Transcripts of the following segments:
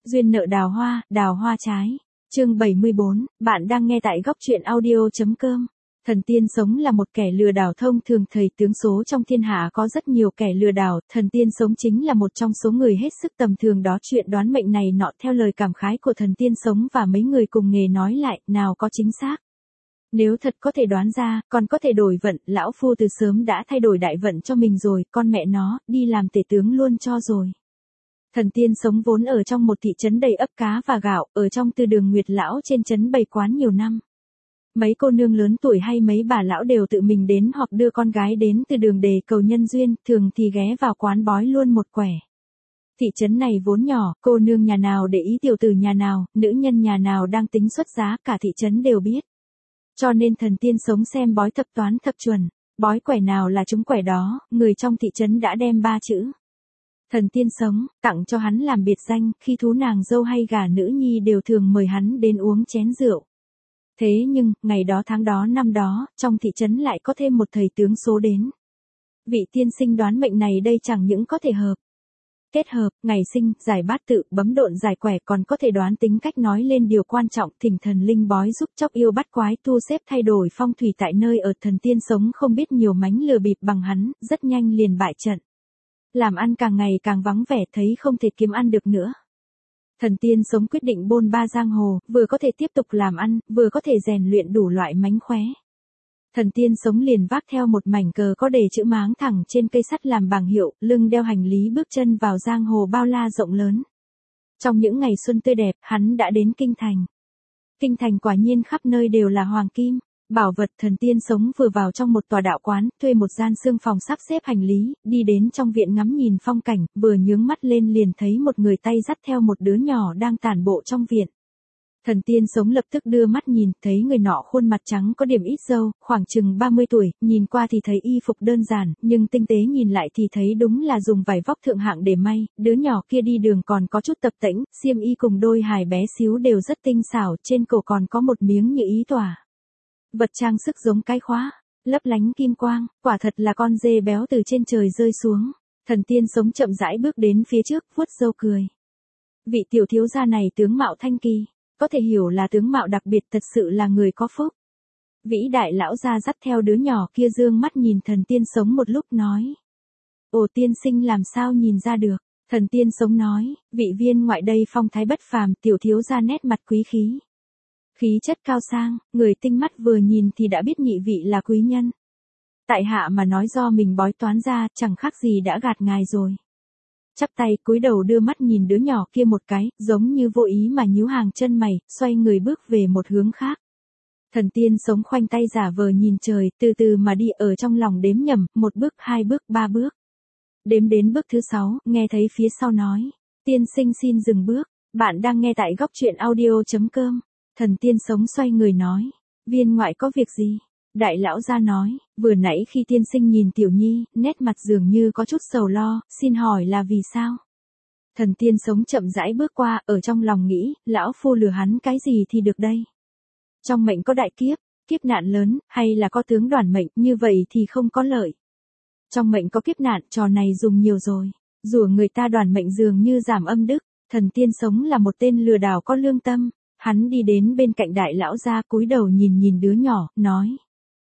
Duyên nợ đào hoa trái. Chương 74, bạn đang nghe tại góc truyện audio.com. Thần tiên sống là một kẻ lừa đảo thông thường, thầy tướng số trong thiên hạ có rất nhiều kẻ lừa đảo, thần tiên sống chính là một trong số người hết sức tầm thường đó. Chuyện đoán mệnh này nọ theo lời cảm khái của thần tiên sống và mấy người cùng nghề nói lại, nào có chính xác. Nếu thật có thể đoán ra, còn có thể đổi vận, lão phu từ sớm đã thay đổi đại vận cho mình rồi, con mẹ nó, đi làm tể tướng luôn cho rồi. Thần tiên sống vốn ở trong một thị trấn đầy ắp cá và gạo, ở trong Từ Đường Nguyệt lão trên trấn bày quán nhiều năm. Mấy cô nương lớn tuổi hay mấy bà lão đều tự mình đến hoặc đưa con gái đến từ đường để cầu nhân duyên, thường thì ghé vào quán bói luôn một quẻ. Thị trấn này vốn nhỏ, cô nương nhà nào để ý tiểu tử nhà nào, nữ nhân nhà nào đang tính xuất giá, cả thị trấn đều biết. Cho nên thần tiên sống xem bói thập toán thập chuẩn, bói quẻ nào là trúng quẻ đó, người trong thị trấn đã đem 3 chữ. Thần tiên sống, tặng cho hắn làm biệt danh, khi thú nàng dâu hay gả nữ nhi đều thường mời hắn đến uống chén rượu. Thế nhưng, ngày đó tháng đó năm đó, trong thị trấn lại có thêm một thầy tướng số đến. Vị tiên sinh đoán mệnh này đây chẳng những có thể kết hợp, ngày sinh, giải bát tự, bấm độn giải quẻ, còn có thể đoán tính cách, nói lên điều quan trọng, thỉnh thần linh bói giúp chóc yêu bắt quái, tu xếp thay đổi phong thủy tại nơi ở. Thần tiên sống không biết nhiều mánh lừa bịp bằng hắn, rất nhanh liền bại trận. Làm ăn càng ngày càng vắng vẻ, thấy không thể kiếm ăn được nữa. Thần tiên sống quyết định bôn ba giang hồ, vừa có thể tiếp tục làm ăn, vừa có thể rèn luyện đủ loại mánh khóe. Thần tiên sống liền vác theo một mảnh cờ có đề chữ máng thẳng trên cây sắt làm bảng hiệu, lưng đeo hành lý bước chân vào giang hồ bao la rộng lớn. Trong những ngày xuân tươi đẹp, hắn đã đến Kinh Thành. Kinh Thành quả nhiên khắp nơi đều là hoàng kim, bảo vật. Thần tiên sống vừa vào trong một tòa đạo quán, thuê một gian xương phòng sắp xếp hành lý, đi đến trong viện ngắm nhìn phong cảnh, vừa nhướng mắt lên liền thấy một người tay dắt theo một đứa nhỏ đang tản bộ trong viện. Thần tiên sống lập tức đưa mắt nhìn, thấy người nọ khuôn mặt trắng có điểm ít râu, khoảng chừng 30 tuổi, nhìn qua thì thấy y phục đơn giản, nhưng tinh tế nhìn lại thì thấy đúng là dùng vải vóc thượng hạng để may. Đứa nhỏ kia đi đường còn có chút tập tễnh, xiêm y cùng đôi hài bé xíu đều rất tinh xảo, trên cổ còn có một miếng như ý tỏa. Vật trang sức giống cái khóa, lấp lánh kim quang, quả thật là con dê béo từ trên trời rơi xuống. Thần tiên sống chậm rãi bước đến phía trước, vuốt râu cười. Vị tiểu thiếu gia này tướng mạo thanh kỳ, có thể hiểu là tướng mạo đặc biệt, thật sự là người có phúc. Vĩ đại lão gia dắt theo đứa nhỏ kia dương mắt nhìn thần tiên sống một lúc nói. Ồ, tiên sinh làm sao nhìn ra được? Thần tiên sống nói, vị viên ngoại đây phong thái bất phàm, tiểu thiếu gia nét mặt quý khí. Khí chất cao sang, người tinh mắt vừa nhìn thì đã biết nhị vị là quý nhân. Tại hạ mà nói do mình bói toán ra, chẳng khác gì đã gạt ngài rồi. Chắp tay cúi đầu đưa mắt nhìn đứa nhỏ kia một cái, giống như vô ý mà nhíu hàng chân mày, xoay người bước về một hướng khác. Thần tiên sống khoanh tay giả vờ nhìn trời, từ từ mà đi, ở trong lòng đếm nhầm, 1 bước, 2 bước, 3 bước. Đếm đến bước thứ 6, nghe thấy phía sau nói, tiên sinh xin dừng bước, bạn đang nghe tại góc truyện audio.com. Thần tiên sống xoay người nói, viên ngoại có việc gì? Đại lão gia nói, vừa nãy khi tiên sinh nhìn tiểu nhi, nét mặt dường như có chút sầu lo, xin hỏi là vì sao? Thần tiên sống chậm rãi bước qua, ở trong lòng nghĩ, lão phu lừa hắn cái gì thì được đây? Trong mệnh có đại kiếp, kiếp nạn lớn, hay là có tướng đoản mệnh, như vậy thì không có lợi. Trong mệnh có kiếp nạn, trò này dùng nhiều rồi, rủa người ta đoản mệnh dường như giảm âm đức. Thần tiên sống là một tên lừa đảo có lương tâm. Hắn đi đến bên cạnh đại lão gia, cúi đầu nhìn nhìn đứa nhỏ, nói.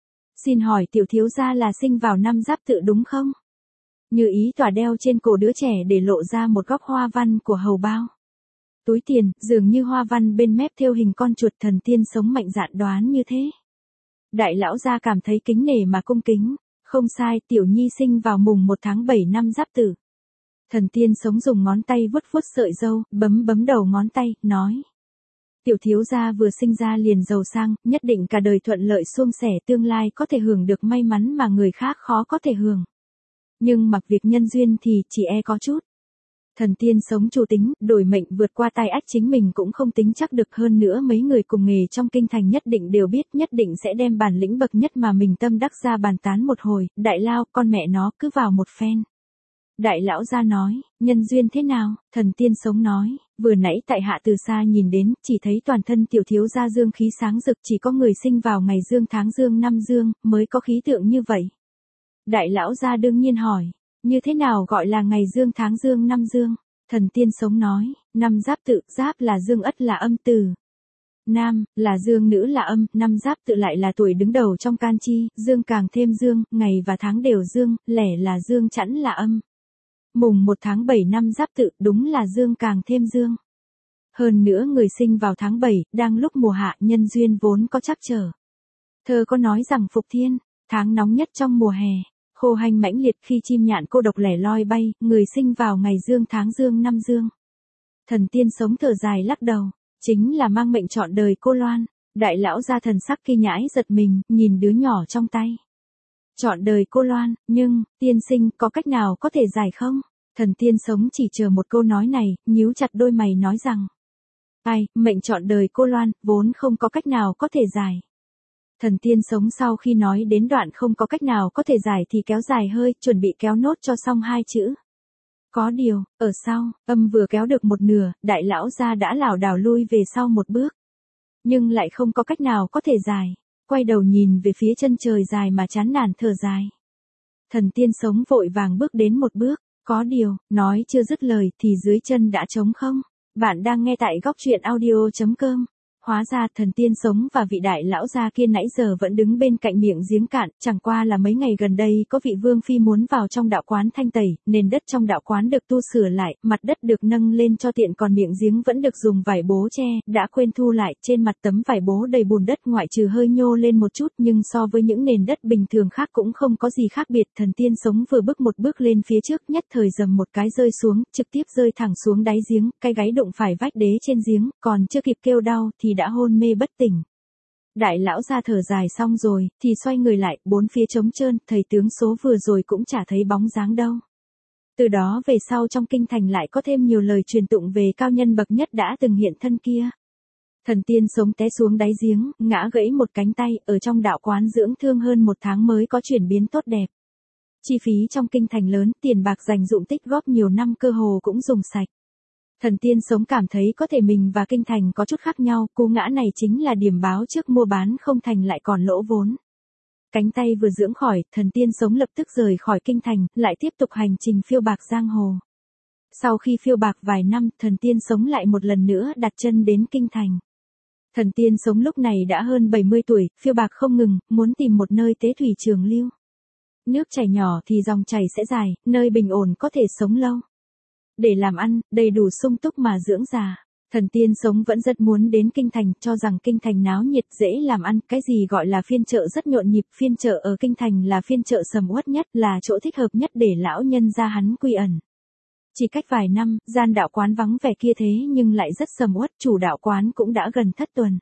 Xin hỏi tiểu thiếu gia là sinh vào năm Giáp Tự đúng không? Như ý tỏa đeo trên cổ đứa trẻ để lộ ra một góc hoa văn của hầu bao. Túi tiền, dường như hoa văn bên mép thêu hình con chuột. Thần tiên sống mạnh dạn đoán như thế. Đại lão gia cảm thấy kính nể mà cung kính. Không sai, tiểu nhi sinh vào mùng 1 tháng 7 năm Giáp Tự. Thần tiên sống dùng ngón tay vuốt vuốt sợi râu, bấm đầu ngón tay, nói. Tiểu thiếu gia vừa sinh ra liền giàu sang, nhất định cả đời thuận lợi suôn sẻ, tương lai có thể hưởng được may mắn mà người khác khó có thể hưởng. Nhưng mặc việc nhân duyên thì chỉ e có chút. Thần tiên sống chủ tính, đổi mệnh vượt qua tai ách chính mình cũng không tính chắc được, hơn nữa mấy người cùng nghề trong kinh thành nhất định đều biết, nhất định sẽ đem bản lĩnh bậc nhất mà mình tâm đắc ra bàn tán một hồi. Đại lao, con mẹ nó cứ vào một phen. Đại lão gia nói, nhân duyên thế nào? Thần tiên sống nói, vừa nãy tại hạ từ xa nhìn đến, chỉ thấy toàn thân tiểu thiếu gia dương khí sáng rực, chỉ có người sinh vào ngày dương tháng dương năm dương, mới có khí tượng như vậy. Đại lão gia đương nhiên hỏi, như thế nào gọi là ngày dương tháng dương năm dương? Thần tiên sống nói, Năm giáp tự, giáp là dương, ất là âm từ. Nam, là dương, nữ là âm, năm giáp tự lại là tuổi đứng đầu trong can chi, dương càng thêm dương, ngày và tháng đều dương, lẻ là dương, chẵn là âm. Mùng 1 tháng 7 năm giáp tự, đúng là dương càng thêm dương. Hơn nữa người sinh vào tháng 7, đang lúc mùa hạ, nhân duyên vốn có trắc trở. Thơ có nói rằng Phục Thiên, tháng nóng nhất trong mùa hè, khô hanh mãnh liệt khi chim nhạn cô độc lẻ loi bay, người sinh vào ngày dương tháng dương năm dương. Thần tiên sống thở dài lắc đầu, chính là mang mệnh trọn đời cô Loan. Đại lão gia thần sắc kinh nhãi giật mình, nhìn đứa nhỏ trong tay. Trọn đời cô Loan, nhưng, tiên sinh có cách nào có thể giải không? Thần tiên sống chỉ chờ một câu nói này, nhíu chặt đôi mày nói rằng. Ai, mệnh trọn đời cô Loan, vốn không có cách nào có thể giải. Thần tiên sống sau khi nói đến đoạn không có cách nào có thể giải thì kéo dài hơi, chuẩn bị kéo nốt cho xong hai chữ. Có điều, ở sau, âm vừa kéo được một nửa, đại lão gia đã lảo đảo lui về sau một bước. Nhưng lại không có cách nào có thể giải, quay đầu nhìn về phía chân trời dài mà chán nản thở dài. Thần tiên sống vội vàng bước đến một bước, có điều, nói chưa dứt lời thì dưới chân đã trống không. Bạn đang nghe tại góc truyện audio.com. Hóa ra thần tiên sống và vị đại lão gia kia nãy giờ vẫn đứng bên cạnh miệng giếng cạn, chẳng qua là mấy ngày gần đây có vị vương phi muốn vào trong đạo quán thanh tẩy, nền đất trong đạo quán được tu sửa lại, mặt đất được nâng lên cho tiện còn miệng giếng vẫn được dùng vải bố che, đã quên thu lại, trên mặt tấm vải bố đầy bùn đất ngoại trừ hơi nhô lên một chút nhưng so với những nền đất bình thường khác cũng không có gì khác biệt. Thần tiên sống vừa bước một bước lên phía trước nhất thời dầm một cái rơi xuống, trực tiếp rơi thẳng xuống đáy giếng, cái gáy đụng phải vách đế trên giếng, còn chưa kịp kêu đau thì đã hôn mê bất tỉnh. Đại lão gia thở dài xong rồi, thì xoay người lại, bốn phía trống trơn, thầy tướng số vừa rồi cũng chả thấy bóng dáng đâu. Từ đó về sau trong kinh thành lại có thêm nhiều lời truyền tụng về cao nhân bậc nhất đã từng hiện thân kia. Thần tiên sống té xuống đáy giếng, ngã gãy một cánh tay, ở trong đạo quán dưỡng thương hơn một tháng mới có chuyển biến tốt đẹp. Chi phí trong kinh thành lớn, tiền bạc dành dụm tích góp nhiều năm cơ hồ cũng dùng sạch. Thần tiên sống cảm thấy có thể mình và kinh thành có chút khác nhau, cú ngã này chính là điểm báo trước mua bán không thành lại còn lỗ vốn. Cánh tay vừa dưỡng khỏi, thần tiên sống lập tức rời khỏi kinh thành, lại tiếp tục hành trình phiêu bạc giang hồ. Sau khi phiêu bạc vài năm, thần tiên sống lại một lần nữa đặt chân đến kinh thành. Thần tiên sống lúc này đã hơn 70 tuổi, phiêu bạc không ngừng, muốn tìm một nơi tế thủy trường lưu. Nước chảy nhỏ thì dòng chảy sẽ dài, nơi bình ổn có thể sống lâu. Để làm ăn, đầy đủ sung túc mà dưỡng già. Thần tiên sống vẫn rất muốn đến kinh thành, cho rằng kinh thành náo nhiệt dễ làm ăn, cái gì gọi là phiên chợ rất nhộn nhịp, phiên chợ ở kinh thành là phiên chợ sầm uất nhất, là chỗ thích hợp nhất để lão nhân gia hắn quy ẩn. Chỉ cách vài năm, gian đạo quán vắng vẻ kia thế nhưng lại rất sầm uất, chủ đạo quán cũng đã gần thất tuần.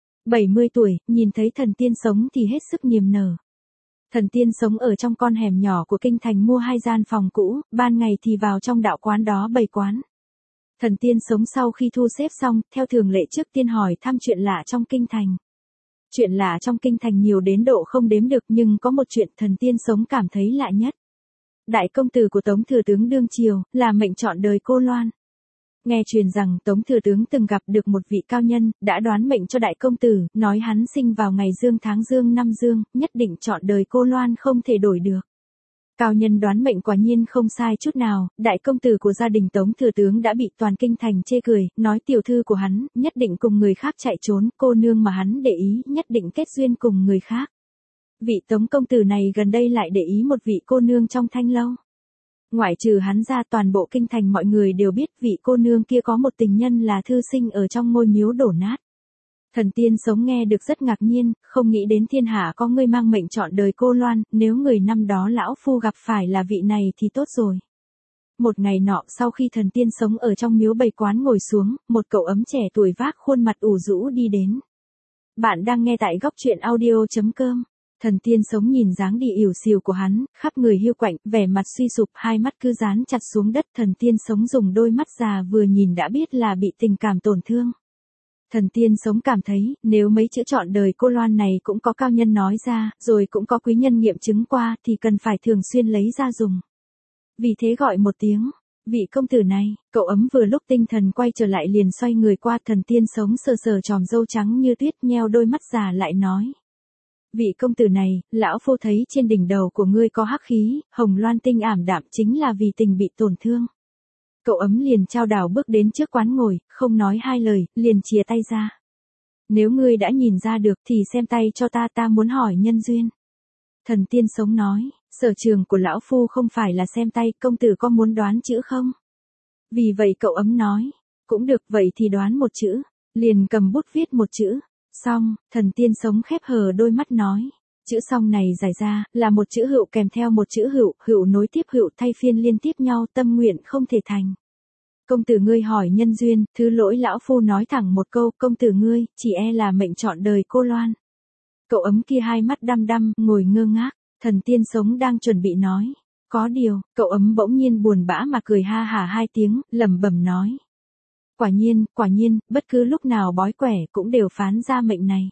70 tuổi, nhìn thấy thần tiên sống thì hết sức niềm nở. Thần tiên sống ở trong con hẻm nhỏ của kinh thành mua 2 gian phòng cũ, ban ngày thì vào trong đạo quán đó bày quán. Thần tiên sống sau khi thu xếp xong, theo thường lệ trước tiên hỏi thăm chuyện lạ trong kinh thành. Chuyện lạ trong kinh thành nhiều đến độ không đếm được nhưng có một chuyện thần tiên sống cảm thấy lạ nhất. Đại công tử của Tống Thừa Tướng đương triều, là mệnh trọn đời cô Loan. Nghe truyền rằng Tống Thừa Tướng từng gặp được một vị cao nhân, đã đoán mệnh cho đại công tử, nói hắn sinh vào ngày dương tháng dương năm dương, nhất định trọn đời cô Loan không thể đổi được. Cao nhân đoán mệnh quả nhiên không sai chút nào, đại công tử của gia đình Tống Thừa Tướng đã bị toàn kinh thành chê cười, nói tiểu thư của hắn, nhất định cùng người khác chạy trốn, cô nương mà hắn để ý, nhất định kết duyên cùng người khác. Vị Tống công tử này gần đây lại để ý một vị cô nương trong thanh lâu. Ngoại trừ hắn ra toàn bộ kinh thành mọi người đều biết vị cô nương kia có một tình nhân là thư sinh ở trong ngôi miếu đổ nát. Thần tiên sống nghe được rất ngạc nhiên, không nghĩ đến thiên hạ có người mang mệnh trọn đời cô Loan, nếu người năm đó lão phu gặp phải là vị này thì tốt rồi. Một ngày nọ sau khi thần tiên sống ở trong miếu bày quán ngồi xuống, một cậu ấm trẻ tuổi vác khuôn mặt ủ rũ đi đến. Bạn đang nghe tại góc truyện audio.com. Thần tiên sống nhìn dáng đi ỉu xìu của hắn, khắp người hiu quạnh, vẻ mặt suy sụp, hai mắt cứ dán chặt xuống đất. Thần tiên sống dùng đôi mắt già vừa nhìn đã biết là bị tình cảm tổn thương. Thần tiên sống cảm thấy, nếu mấy chữ trọn đời cô Loan này cũng có cao nhân nói ra, rồi cũng có quý nhân nghiệm chứng qua, thì cần phải thường xuyên lấy ra dùng. Vì thế gọi một tiếng, vị công tử này, cậu ấm vừa lúc tinh thần quay trở lại liền xoay người qua. Thần tiên sống sờ sờ tròm râu trắng như tuyết, nheo đôi mắt già lại nói. Vị công tử này, lão phu thấy trên đỉnh đầu của ngươi có hắc khí, hồng loan tinh ảm đạm, chính là vì tình bị tổn thương. Cậu ấm liền chao đảo bước đến trước quán ngồi, không nói hai lời, liền chìa tay ra. Nếu ngươi đã nhìn ra được thì xem tay cho ta muốn hỏi nhân duyên. Thần tiên sống nói, sở trường của lão phu không phải là xem tay, công tử có muốn đoán chữ không? Vì vậy cậu ấm nói, cũng được, vậy thì đoán một chữ. Liền cầm bút viết một chữ. Xong, thần tiên sống khép hờ đôi mắt nói. Chữ xong này giải ra, là một chữ hữu kèm theo một chữ hữu, hữu nối tiếp hữu thay phiên liên tiếp nhau, tâm nguyện không thể thành. Công tử ngươi hỏi nhân duyên, thứ lỗi lão phu nói thẳng một câu, công tử ngươi, chỉ e là mệnh trọn đời cô Loan. Cậu ấm kia hai mắt đăm đăm, ngồi ngơ ngác, thần tiên sống đang chuẩn bị nói. Có điều, cậu ấm bỗng nhiên buồn bã mà cười ha hả hai tiếng, lẩm bẩm nói. Quả nhiên, bất cứ lúc nào bói quẻ cũng đều phán ra mệnh này.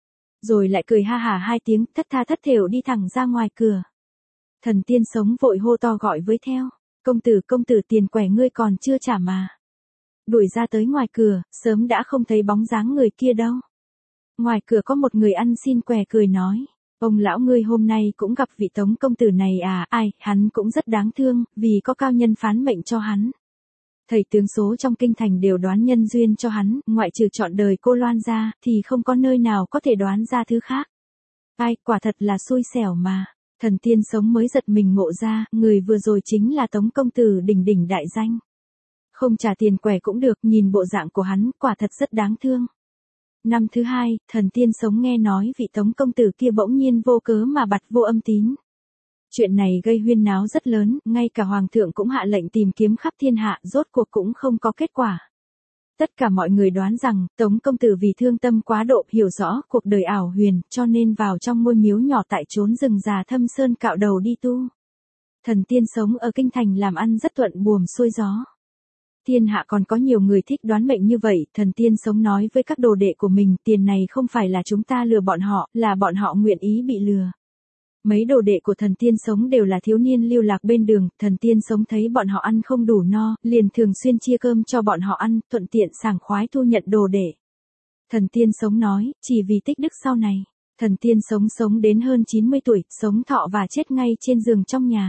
Rồi lại cười ha hả hai tiếng, thất tha thất thểu đi thẳng ra ngoài cửa. Thần tiên sống vội hô to gọi với theo. Công tử tiền quẻ ngươi còn chưa trả mà. Đuổi ra tới ngoài cửa, sớm đã không thấy bóng dáng người kia đâu. Ngoài cửa có một người ăn xin quẻ cười nói. Ông lão ngươi hôm nay cũng gặp vị Tống công tử này à, ai, hắn cũng rất đáng thương, vì có cao nhân phán mệnh cho hắn. Thầy tướng số trong kinh thành đều đoán nhân duyên cho hắn, ngoại trừ chọn đời cô Loan ra, thì không có nơi nào có thể đoán ra thứ khác. Ai, quả thật là xui xẻo mà. Thần tiên sống mới giật mình ngộ ra, người vừa rồi chính là Tống công tử đỉnh đỉnh đại danh. Không trả tiền quẻ cũng được, nhìn bộ dạng của hắn, quả thật rất đáng thương. Năm thứ hai, thần tiên sống nghe nói vị Tống công tử kia bỗng nhiên vô cớ mà bặt vô âm tín. Chuyện này gây huyên náo rất lớn, ngay cả hoàng thượng cũng hạ lệnh tìm kiếm khắp thiên hạ, rốt cuộc cũng không có kết quả. Tất cả mọi người đoán rằng, Tống công tử vì thương tâm quá độ hiểu rõ cuộc đời ảo huyền, cho nên vào trong ngôi miếu nhỏ tại chốn rừng già thâm sơn cạo đầu đi tu. Thần tiên sống ở kinh thành làm ăn rất thuận buồm xuôi gió. Thiên hạ còn có nhiều người thích đoán mệnh như vậy, thần tiên sống nói với các đồ đệ của mình, tiền này không phải là chúng ta lừa bọn họ, là bọn họ nguyện ý bị lừa. Mấy đồ đệ của thần tiên sống đều là thiếu niên lưu lạc bên đường, thần tiên sống thấy bọn họ ăn không đủ no, liền thường xuyên chia cơm cho bọn họ ăn, thuận tiện sảng khoái thu nhận đồ đệ. Thần tiên sống nói, chỉ vì tích đức sau này, thần tiên sống đến hơn 90 tuổi, sống thọ và chết ngay trên giường trong nhà.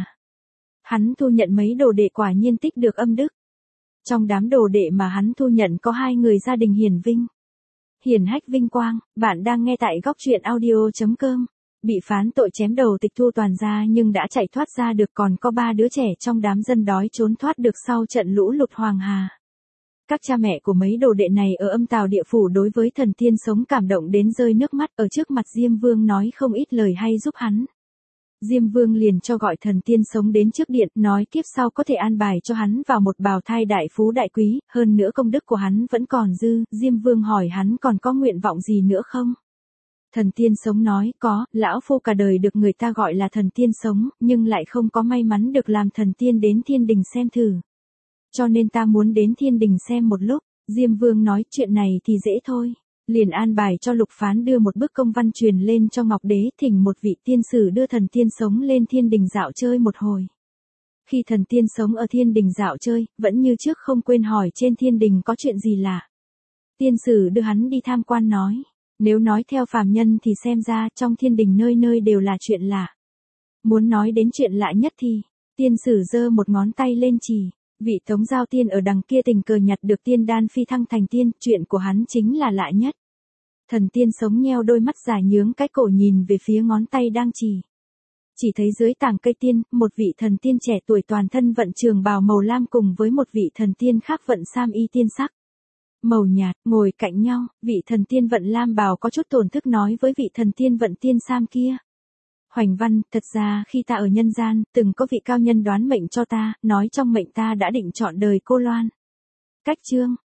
Hắn thu nhận mấy đồ đệ quả nhiên tích được âm đức. Trong đám đồ đệ mà hắn thu nhận có 2 người gia đình hiển vinh. Hiển hách vinh quang, bạn đang nghe tại góc truyện audio.com. Bị phán tội chém đầu tịch thu toàn gia nhưng đã chạy thoát ra được, còn có 3 đứa trẻ trong đám dân đói trốn thoát được sau trận lũ lụt Hoàng Hà. Các cha mẹ của mấy đồ đệ này ở âm tào địa phủ đối với thần tiên sống cảm động đến rơi nước mắt, ở trước mặt Diêm Vương nói không ít lời hay giúp hắn. Diêm Vương liền cho gọi thần tiên sống đến trước điện, nói kiếp sau có thể an bài cho hắn vào một bào thai đại phú đại quý, hơn nữa công đức của hắn vẫn còn dư. Diêm Vương hỏi hắn còn có nguyện vọng gì nữa không? Thần tiên sống nói, có, lão phu cả đời được người ta gọi là thần tiên sống, nhưng lại không có may mắn được làm thần tiên đến thiên đình xem thử. Cho nên ta muốn đến thiên đình xem một lúc. Diêm Vương nói, chuyện này thì dễ thôi. Liền an bài cho Lục Phán đưa một bức công văn truyền lên cho Ngọc Đế, thỉnh một vị tiên sử đưa thần tiên sống lên thiên đình dạo chơi một hồi. Khi thần tiên sống ở thiên đình dạo chơi, vẫn như trước không quên hỏi trên thiên đình có chuyện gì lạ. Tiên sử đưa hắn đi tham quan nói. Nếu nói theo phàm nhân thì xem ra trong thiên đình nơi nơi đều là chuyện lạ. Muốn nói đến chuyện lạ nhất thì, tiên sử giơ một ngón tay lên chỉ, vị Tống Giao Tiên ở đằng kia tình cờ nhặt được tiên đan phi thăng thành tiên, chuyện của hắn chính là lạ nhất. Thần tiên sống nheo đôi mắt dài nhướng cái cổ nhìn về phía ngón tay đang chỉ. Chỉ thấy dưới tàng cây tiên, một vị thần tiên trẻ tuổi toàn thân vận trường bào màu lam cùng với một vị thần tiên khác vận sam y tiên sắc. Màu nhạt, ngồi cạnh nhau, vị thần tiên vận lam bào có chút tổn thức nói với vị thần tiên vận tiên sam kia. Hoành Văn, thật ra khi ta ở nhân gian, từng có vị cao nhân đoán mệnh cho ta, nói trong mệnh ta đã định chọn đời cô Loan. Cách chương,